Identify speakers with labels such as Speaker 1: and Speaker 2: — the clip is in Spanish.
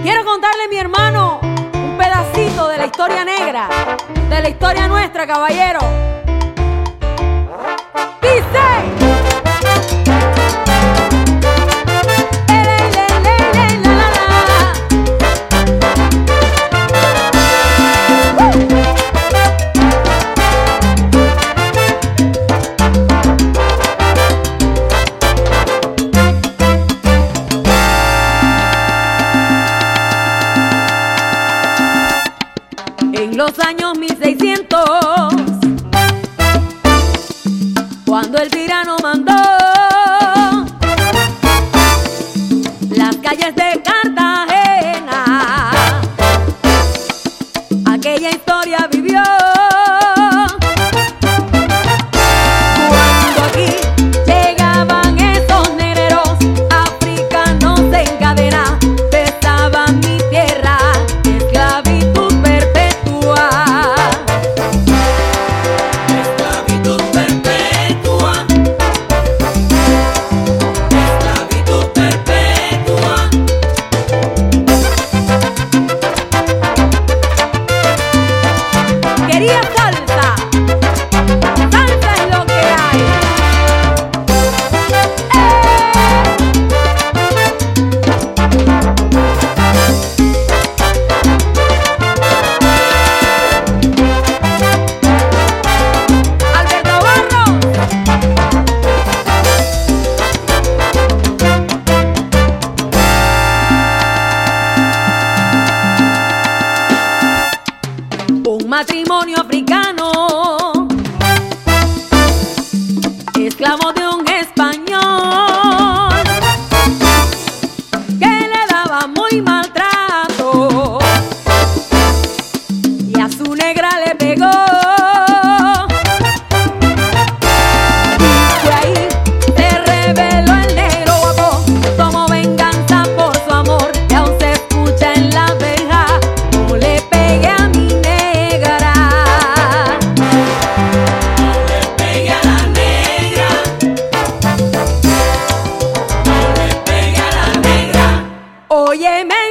Speaker 1: Quiero contarle, mi hermano, un pedacito de la historia negra, de la historia nuestra, caballero. Dice. En los años 1600, cuando el tirano mandó las calles de Cartagena, aquella historia vivió. Cuando aquí llegaban esos negreros africanos en cadena, besaban mi tierra, esclavitud perpetua.
Speaker 2: Esclavitud perpetua. Esclavitud perpetua.
Speaker 1: Quería salsa, salsa es lo que hay. Alberto Barros. Un matrimonio africano, esclavo de un español, que le daba muy maltrato y a su negra le pegó. Y de ahí se reveló el negro guapo, tomó venganza por su amor, y aún se escucha en la verja: no le pegué a mi negra.
Speaker 2: No le pegue a la negra. No le pegue a la negra.
Speaker 1: Óyeme.